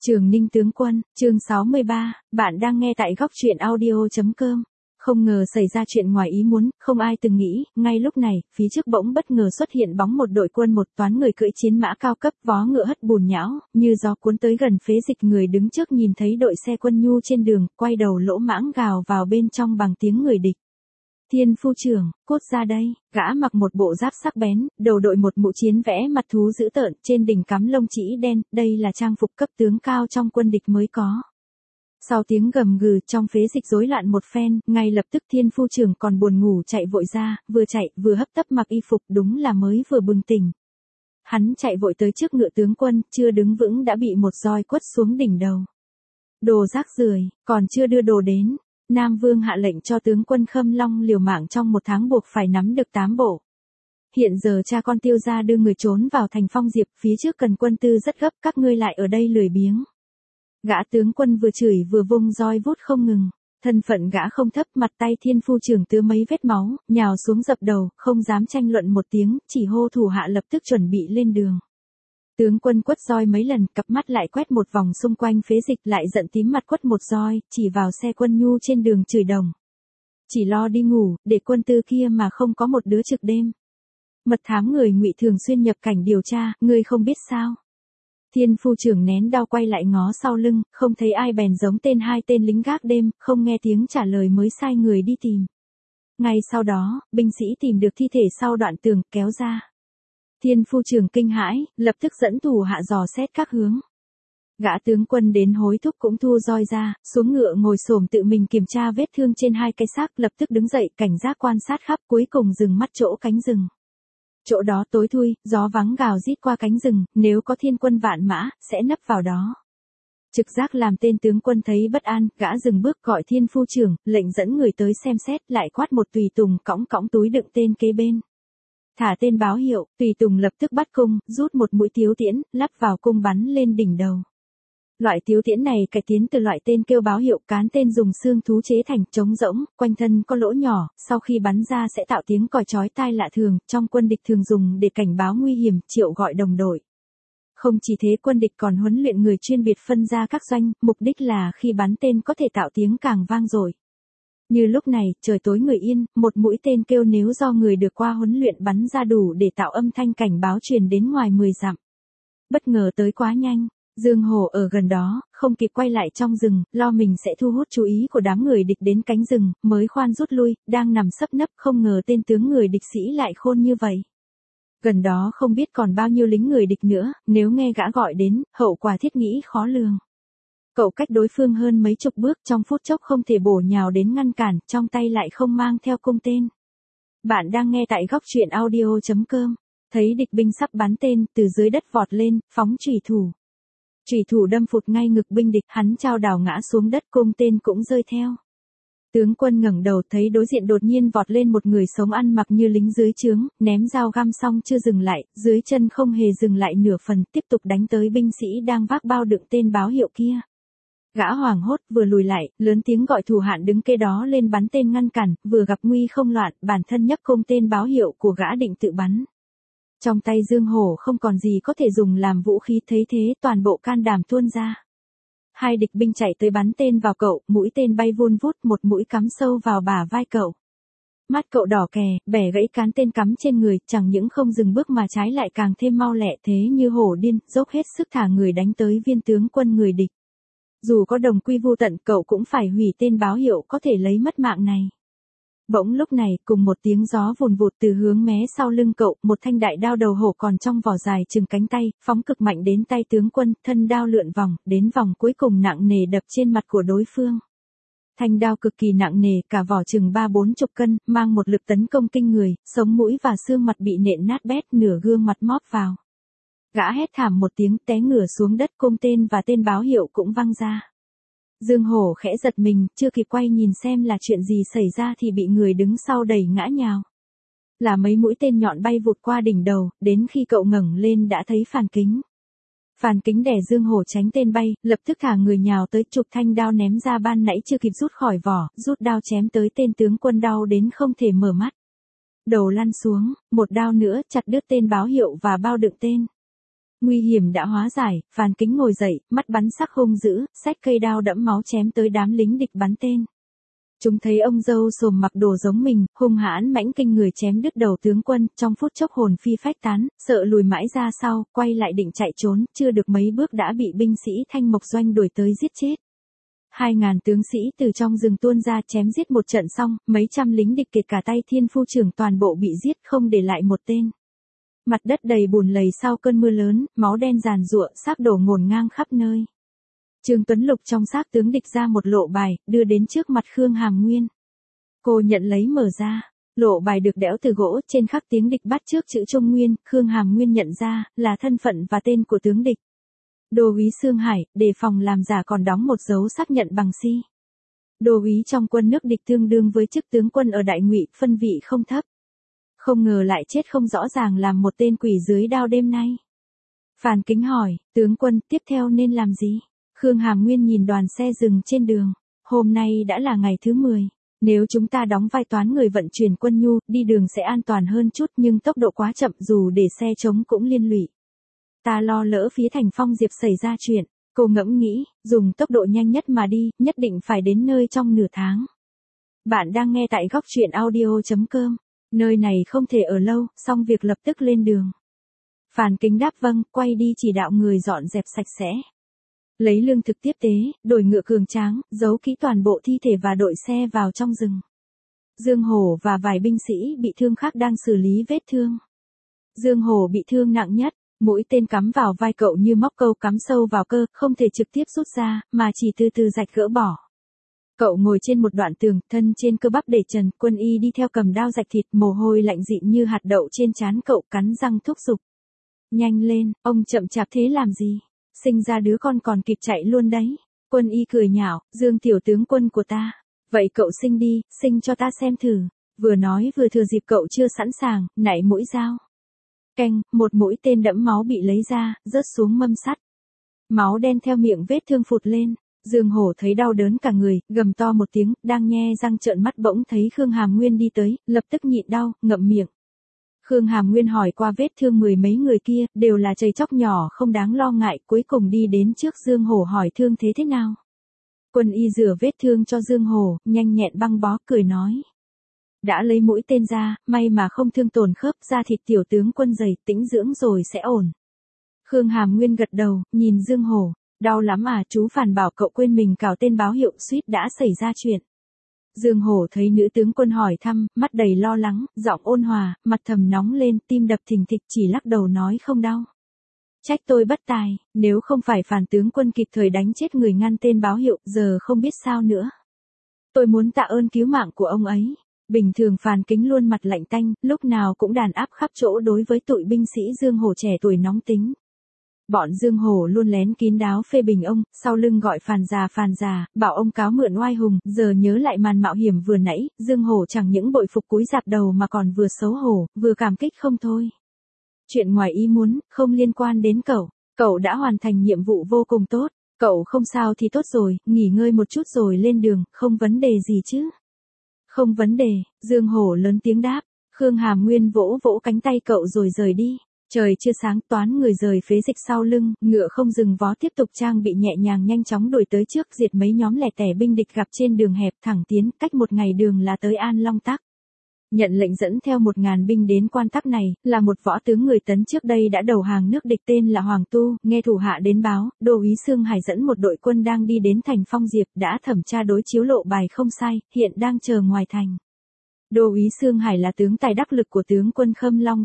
Trường Ninh tướng quân, chương 63, bạn đang nghe tại góc truyện audio.com. Không ngờ xảy ra chuyện ngoài ý muốn, không ai từng nghĩ, ngay lúc này, phía trước bỗng bất ngờ xuất hiện bóng một đội quân một toán người cưỡi chiến mã cao cấp vó ngựa hất bùn nhão, như gió cuốn tới gần phế dịch người đứng trước nhìn thấy đội xe quân nhu trên đường, quay đầu lỗ mãng gào vào bên trong bằng tiếng người địch. Thiên phu trưởng, cút ra đây, gã mặc một bộ giáp sắc bén, đầu đội một mũ chiến vẽ mặt thú dữ tợn, trên đỉnh cắm lông trĩ đen, đây là trang phục cấp tướng cao trong quân địch mới có. Sau tiếng gầm gừ trong phế dịch rối loạn một phen, ngay lập tức thiên phu trưởng còn buồn ngủ chạy vội ra, vừa chạy vừa hấp tấp mặc y phục đúng là mới vừa bừng tỉnh. Hắn chạy vội tới trước ngựa tướng quân, chưa đứng vững đã bị một roi quất xuống đỉnh đầu. Đồ rác rưởi, còn chưa đưa đồ đến. Nam Vương hạ lệnh cho tướng quân Khâm Long liều mạng trong 1 tháng buộc phải nắm được 8 bộ. Hiện giờ cha con Tiêu gia đưa người trốn vào thành Phong Diệp, phía trước cần quân tư rất gấp, các ngươi lại ở đây lười biếng. Gã tướng quân vừa chửi vừa vung roi vút không ngừng, thân phận gã không thấp, mặt tay thiên phu trưởng tứa mấy vết máu, nhào xuống dập đầu, không dám tranh luận một tiếng, chỉ hô thủ hạ lập tức chuẩn bị lên đường. Tướng quân quất roi mấy lần, cặp mắt lại quét một vòng xung quanh phế dịch, lại giận tím mặt quất một roi, chỉ vào xe quân nhu trên đường chửi đồng. Chỉ lo đi ngủ, để quân tư kia mà không có một đứa trực đêm. Mật thám người Ngụy thường xuyên nhập cảnh điều tra, ngươi không biết sao? Thiên phu trưởng nén đau quay lại ngó sau lưng, không thấy ai bèn giống tên 2 tên lính gác đêm, không nghe tiếng trả lời mới sai người đi tìm. Ngay sau đó, binh sĩ tìm được thi thể sau đoạn tường, kéo ra. Thiên phu trưởng kinh hãi, lập tức dẫn thủ hạ dò xét các hướng. Gã tướng quân đến hối thúc cũng thu roi ra, xuống ngựa ngồi xổm tự mình kiểm tra vết thương trên 2 cái xác, lập tức đứng dậy cảnh giác quan sát khắp, cuối cùng dừng mắt chỗ cánh rừng. Chỗ đó tối thui, gió vắng gào rít qua cánh rừng, nếu có thiên quân vạn mã, sẽ nấp vào đó. Trực giác làm tên tướng quân thấy bất an, gã dừng bước gọi thiên phu trưởng, lệnh dẫn người tới xem xét, lại quát một tùy tùng cõng túi đựng tên kế bên. Thả tên báo hiệu, tùy tùng lập tức bắt cung, rút một mũi tiếu tiễn, lắp vào cung bắn lên đỉnh đầu. Loại tiếu tiễn này cải tiến từ loại tên kêu báo hiệu, cán tên dùng xương thú chế thành, trống rỗng, quanh thân có lỗ nhỏ, sau khi bắn ra sẽ tạo tiếng còi chói tai lạ thường, trong quân địch thường dùng để cảnh báo nguy hiểm, triệu gọi đồng đội. Không chỉ thế, quân địch còn huấn luyện người chuyên biệt phân ra các doanh, mục đích là khi bắn tên có thể tạo tiếng càng vang dội. Như lúc này, trời tối người yên, một mũi tên kêu nếu do người được qua huấn luyện bắn ra đủ để tạo âm thanh cảnh báo truyền đến ngoài 10 dặm. Bất ngờ tới quá nhanh, Dương Hổ ở gần đó, không kịp quay lại trong rừng, lo mình sẽ thu hút chú ý của đám người địch đến cánh rừng, mới khoan rút lui, đang nằm sấp nấp, không ngờ tên tướng người địch sĩ lại khôn như vậy. Gần đó không biết còn bao nhiêu lính người địch nữa, nếu nghe gã gọi đến, hậu quả thiết nghĩ khó lường. Cậu cách đối phương hơn mấy chục bước, trong phút chốc không thể bổ nhào đến ngăn cản, trong tay lại không mang theo cung tên. Bạn đang nghe tại góc truyện audio.com. Thấy địch binh sắp bắn tên, từ dưới đất vọt lên, phóng chủy thủ. Chủy thủ đâm phụt ngay ngực binh địch, hắn chao đảo ngã xuống đất, cung tên cũng rơi theo. Tướng quân ngẩng đầu thấy đối diện đột nhiên vọt lên một người sống ăn mặc như lính dưới trướng, ném dao găm xong chưa dừng lại, dưới chân không hề dừng lại nửa phần, tiếp tục đánh tới binh sĩ đang vác bao đựng tên báo hiệu kia. Gã hoảng hốt vừa lùi lại, lớn tiếng gọi thủ hạ đứng kế đó lên bắn tên ngăn cản, vừa gặp nguy không loạn, bản thân nhấc cung tên báo hiệu của gã định tự bắn. Trong tay Dương Hổ không còn gì có thể dùng làm vũ khí, thấy thế toàn bộ can đảm tuôn ra. 2 địch binh chạy tới bắn tên vào cậu, mũi tên bay vun vút, một mũi cắm sâu vào bả vai cậu. Mắt cậu đỏ kè, bẻ gãy cán tên cắm trên người, chẳng những không dừng bước mà trái lại càng thêm mau lẹ, thế như hổ điên, dốc hết sức thả người đánh tới viên tướng quân người địch. Dù có đồng quy vu tận, cậu cũng phải hủy tên báo hiệu có thể lấy mất mạng này. Bỗng lúc này, cùng một tiếng gió vùn vụt từ hướng mé sau lưng cậu, một thanh đại đao đầu hổ còn trong vỏ dài chừng cánh tay, phóng cực mạnh đến tay tướng quân, thân đao lượn vòng, đến vòng cuối cùng nặng nề đập trên mặt của đối phương. Thanh đao cực kỳ nặng nề, cả vỏ chừng 30-40 cân, mang một lực tấn công kinh người, sống mũi và xương mặt bị nện nát bét, nửa gương mặt móp vào. Gã hét thảm một tiếng, té ngửa xuống đất, cung tên và tên báo hiệu cũng văng ra. Dương Hổ khẽ giật mình, chưa kịp quay nhìn xem là chuyện gì xảy ra thì bị người đứng sau đẩy ngã nhào. Là mấy mũi tên nhọn bay vụt qua đỉnh đầu, đến khi cậu ngẩng lên đã thấy phàn kính. Phàn kính đè Dương Hổ tránh tên bay, lập tức thả người nhào tới chụp thanh đao ném ra ban nãy chưa kịp rút khỏi vỏ, rút đao chém tới tên tướng quân đau đến không thể mở mắt. Đầu lăn xuống, một đao nữa chặt đứt tên báo hiệu và bao đựng tên. Nguy hiểm đã hóa giải, Phan Kính ngồi dậy, mắt bắn sắc hung dữ, xách cây đao đẫm máu chém tới đám lính địch bắn tên. Chúng thấy ông dâu xồm mặc đồ giống mình, hung hãn mãnh kinh người chém đứt đầu tướng quân, trong phút chốc hồn phi phách tán, sợ lùi mãi ra sau, quay lại định chạy trốn, chưa được mấy bước đã bị binh sĩ Thanh Mộc Doanh đuổi tới giết chết. 2.000 tướng sĩ từ trong rừng tuôn ra chém giết một trận xong, mấy trăm lính địch kiệt cả tay thiên phu trưởng toàn bộ bị giết không để lại một tên. Mặt đất đầy bùn lầy sau cơn mưa lớn, máu đen giàn giụa, xác đổ ngổn ngang khắp nơi. Trương Tuấn Lục trong xác tướng địch ra một lộ bài, đưa đến trước mặt Khương Hàm Nguyên. Cô nhận lấy mở ra. Lộ bài được đẽo từ gỗ, trên khắc tiếng địch bắt trước chữ Trung Nguyên, Khương Hàm Nguyên nhận ra, là thân phận và tên của tướng địch. Đô úy Sương Hải, đề phòng làm giả còn đóng một dấu xác nhận bằng si. Đô úy trong quân nước địch tương đương với chức tướng quân ở Đại Ngụy, phân vị không thấp. Không ngờ lại chết không rõ ràng làm một tên quỷ dưới đao đêm nay. Phan Kính hỏi, tướng quân tiếp theo nên làm gì? Khương Hàm Nguyên nhìn đoàn xe dừng trên đường. Hôm nay đã là ngày thứ 10. Nếu chúng ta đóng vai toán người vận chuyển quân nhu, đi đường sẽ an toàn hơn chút nhưng tốc độ quá chậm dù để xe chống cũng liên lụy. Ta lo lỡ phía thành Phong Diệp xảy ra chuyện. Cô ngẫm nghĩ, dùng tốc độ nhanh nhất mà đi, nhất định phải đến nơi trong nửa tháng. Bạn đang nghe tại góc truyện audio.com. Nơi này không thể ở lâu, xong việc lập tức lên đường. Phan Kính đáp vâng, quay đi chỉ đạo người dọn dẹp sạch sẽ. Lấy lương thực tiếp tế, đổi ngựa cường tráng, giấu kỹ toàn bộ thi thể và đội xe vào trong rừng. Dương Hổ và vài binh sĩ bị thương khác đang xử lý vết thương. Dương Hổ bị thương nặng nhất, mũi tên cắm vào vai cậu như móc câu cắm sâu vào cơ, không thể trực tiếp rút ra, mà chỉ từ từ rạch gỡ bỏ. Cậu ngồi trên một đoạn tường, thân trên cơ bắp để trần, quân y đi theo cầm đao rạch thịt, mồ hôi lạnh dịn như hạt đậu trên trán cậu, cắn răng thúc giục. Nhanh lên, ông chậm chạp thế làm gì? Sinh ra đứa con còn kịp chạy luôn đấy. Quân y cười nhạo, Dương tiểu tướng quân của ta. Vậy cậu sinh đi, sinh cho ta xem thử. Vừa nói vừa thừa dịp cậu chưa sẵn sàng, nảy mũi dao. Canh, một mũi tên đẫm máu bị lấy ra, rớt xuống mâm sắt. Máu đen theo miệng vết thương phụt lên. Dương Hổ thấy đau đớn cả người, gầm to một tiếng, đang nhe răng trợn mắt bỗng thấy Khương Hàm Nguyên đi tới, lập tức nhịn đau, ngậm miệng. Khương Hàm Nguyên hỏi qua vết thương mười mấy người kia, đều là chầy chóc nhỏ không đáng lo ngại, cuối cùng đi đến trước Dương Hổ hỏi thương thế nào. Quân y rửa vết thương cho Dương Hổ, nhanh nhẹn băng bó, cười nói. Đã lấy mũi tên ra, may mà không thương tổn khớp, da thịt tiểu tướng quân dày, tĩnh dưỡng rồi sẽ ổn. Khương Hàm Nguyên gật đầu, nhìn Dương Hổ. Đau lắm à, chú phản bảo cậu quên mình cào tên báo hiệu, suýt đã xảy ra chuyện. Dương Hổ thấy nữ tướng quân hỏi thăm, mắt đầy lo lắng, giọng ôn hòa, mặt thầm nóng lên, tim đập thình thịch, chỉ lắc đầu nói không đau. Trách tôi bất tài, nếu không phải Phan tướng quân kịp thời đánh chết người ngăn tên báo hiệu, giờ không biết sao nữa. Tôi muốn tạ ơn cứu mạng của ông ấy. Bình thường Phan Kính luôn mặt lạnh tanh, lúc nào cũng đàn áp khắp chỗ đối với tụi binh sĩ Dương Hổ trẻ tuổi nóng tính. Bọn Dương Hổ luôn lén kín đáo phê bình ông, sau lưng gọi Phàn già, bảo ông cáo mượn oai hùng, giờ nhớ lại màn mạo hiểm vừa nãy, Dương Hổ chẳng những bội phục cúi rạp đầu mà còn vừa xấu hổ, vừa cảm kích không thôi. Chuyện ngoài ý muốn, không liên quan đến cậu đã hoàn thành nhiệm vụ vô cùng tốt, cậu không sao thì tốt rồi, nghỉ ngơi một chút rồi lên đường, không vấn đề gì chứ. Không vấn đề, Dương Hổ lớn tiếng đáp, Khương Hàm Nguyên vỗ vỗ cánh tay cậu rồi rời đi. Trời chưa sáng, toán người rời phế dịch sau lưng, ngựa không dừng vó tiếp tục trang bị nhẹ nhàng nhanh chóng đuổi tới trước, diệt mấy nhóm lẻ tẻ binh địch gặp trên đường hẹp, thẳng tiến, cách một ngày đường là tới An Long Tắc. Nhận lệnh dẫn theo 1.000 binh đến Quan Tắc này, là một võ tướng người Tấn trước đây đã đầu hàng nước địch tên là Hoàng Tu, nghe thủ hạ đến báo, Đô úy Sương Hải dẫn một đội quân đang đi đến thành Phong Diệp, đã thẩm tra đối chiếu lộ bài không sai, hiện đang chờ ngoài thành. Đô úy Sương Hải là tướng tài đắc lực của tướng quân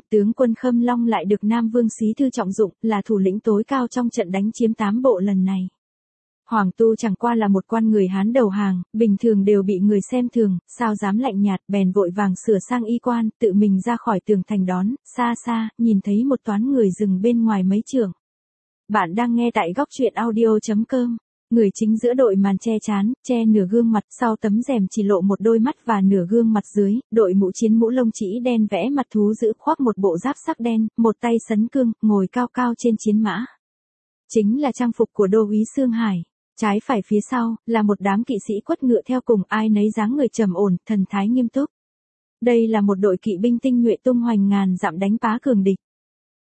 Khâm Long lại được Nam Vương Xí Thư trọng dụng, là thủ lĩnh tối cao trong trận đánh chiếm 8 bộ lần này. Hoàng Tu chẳng qua là một quan người Hán đầu hàng, bình thường đều bị người xem thường, sao dám lạnh nhạt, bèn vội vàng sửa sang y quan, tự mình ra khỏi tường thành đón, xa xa, nhìn thấy một toán người dừng bên ngoài mấy trượng. Bạn đang nghe tại góc truyện audio.com. Người chính giữa đội màn che trán, che nửa gương mặt, sau tấm rèm chỉ lộ một đôi mắt và nửa gương mặt dưới, đội mũ chiến mũ lông chỉ đen vẽ mặt thú dữ khoác một bộ giáp sắc đen, một tay sấn cương, ngồi cao cao trên chiến mã. Chính là trang phục của Đô úy Sương Hải. Trái phải phía sau, là một đám kỵ sĩ quất ngựa theo cùng, ai nấy dáng người trầm ổn, thần thái nghiêm túc. Đây là một đội kỵ binh tinh nhuệ tung hoành ngàn dặm đánh phá cường địch.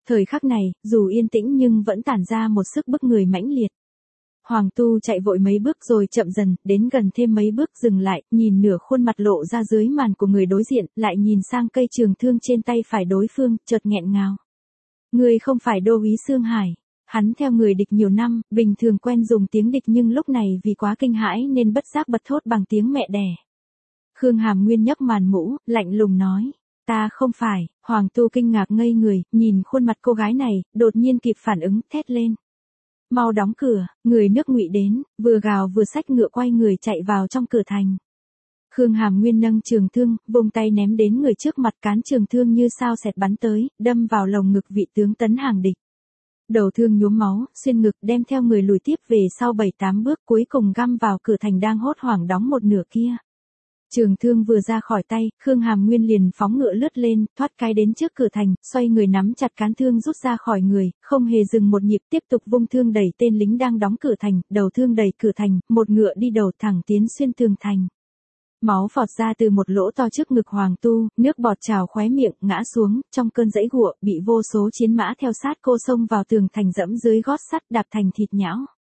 Thời khắc này, dù yên tĩnh nhưng vẫn tản ra một sức bức người mãnh liệt. Hoàng Tu chạy vội mấy bước rồi chậm dần, đến gần thêm mấy bước dừng lại, nhìn nửa khuôn mặt lộ ra dưới màn của người đối diện, lại nhìn sang cây trường thương trên tay phải đối phương, chợt nghẹn ngào. Người không phải Đô úy Sương Hải. Hắn theo người địch nhiều năm, bình thường quen dùng tiếng địch nhưng lúc này vì quá kinh hãi nên bất giác bật thốt bằng tiếng mẹ đẻ. Khương Hàm Nguyên nhấc màn mũ, lạnh lùng nói. Ta không phải. Hoàng Tu kinh ngạc ngây người, nhìn khuôn mặt cô gái này, đột nhiên kịp phản ứng, thét lên. Mau đóng cửa, người nước Ngụy đến, vừa gào vừa xách ngựa quay người chạy vào trong cửa thành. Khương Hàm Nguyên nâng trường thương, vùng tay ném đến người trước mặt, cán trường thương như sao xẹt bắn tới, đâm vào lồng ngực vị tướng tấn hàng địch. Đầu thương nhuốm máu, xuyên ngực, đem theo người lùi tiếp về sau 7-8 bước, cuối cùng găm vào cửa thành đang hốt hoảng đóng một nửa kia. Trường thương vừa ra khỏi tay, Khương Hàm Nguyên liền phóng ngựa lướt lên, thoát cái đến trước cửa thành, xoay người nắm chặt cán thương rút ra khỏi người, không hề dừng một nhịp, tiếp tục vung thương đẩy tên lính đang đóng cửa thành, đầu thương đẩy cửa thành, một ngựa đi đầu thẳng tiến xuyên tường thành. Máu phọt ra từ một lỗ to trước ngực Hoàng Tu, nước bọt trào khóe miệng, ngã xuống, trong cơn giãy giụa, bị vô số chiến mã theo sát cô xông vào tường thành dẫm dưới gót sắt, đạp thành thịt nhão.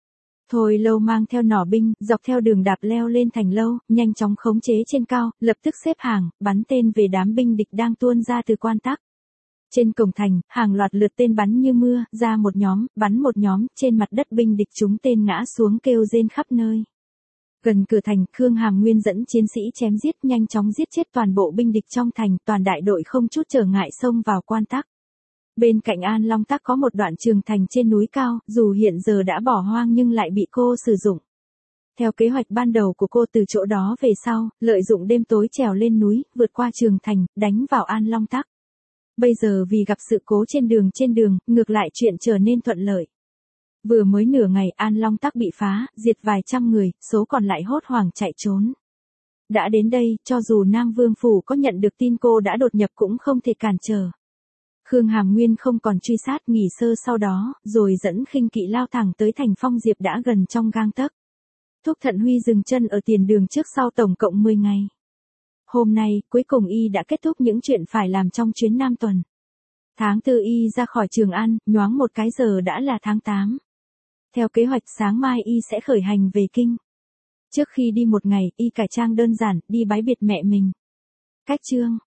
Thôi Lâu mang theo nỏ binh, dọc theo đường đạp leo lên thành lâu, nhanh chóng khống chế trên cao, lập tức xếp hàng, bắn tên về đám binh địch đang tuôn ra từ quan tắc. Trên cổng thành, hàng loạt lượt tên bắn như mưa, ra một nhóm, bắn một nhóm, trên mặt đất binh địch trúng tên ngã xuống kêu rên khắp nơi. Gần cửa thành, Khương Hàm Nguyên dẫn chiến sĩ chém giết, nhanh chóng giết chết toàn bộ binh địch trong thành, toàn đại đội không chút trở ngại xông vào quan tắc. Bên cạnh An Long Tắc có một đoạn trường thành trên núi cao, dù hiện giờ đã bỏ hoang nhưng lại bị cô sử dụng. Theo kế hoạch ban đầu của cô, từ chỗ đó về sau, lợi dụng đêm tối trèo lên núi, vượt qua trường thành, đánh vào An Long Tắc. Bây giờ vì gặp sự cố trên đường, ngược lại chuyện trở nên thuận lợi. Vừa mới nửa ngày, An Long Tắc bị phá, diệt vài trăm người, số còn lại hốt hoảng chạy trốn. Đã đến đây, cho dù Nam Vương Phủ có nhận được tin cô đã đột nhập cũng không thể cản trở. Khương Hàm Nguyên không còn truy sát, nghỉ sơ sau đó, rồi dẫn khinh kỵ lao thẳng tới thành Phong Diệp đã gần trong gang tấc. Thúc Thận Huy dừng chân ở tiền đường trước sau tổng cộng 10 ngày. Hôm nay, cuối cùng y đã kết thúc những chuyện phải làm trong chuyến Nam tuần. Tháng 4 y ra khỏi Trường An, nhoáng một cái giờ đã là tháng 8. Theo kế hoạch sáng mai y sẽ khởi hành về kinh. Trước khi đi một ngày, y cải trang đơn giản, đi bái biệt mẹ mình. Cách chương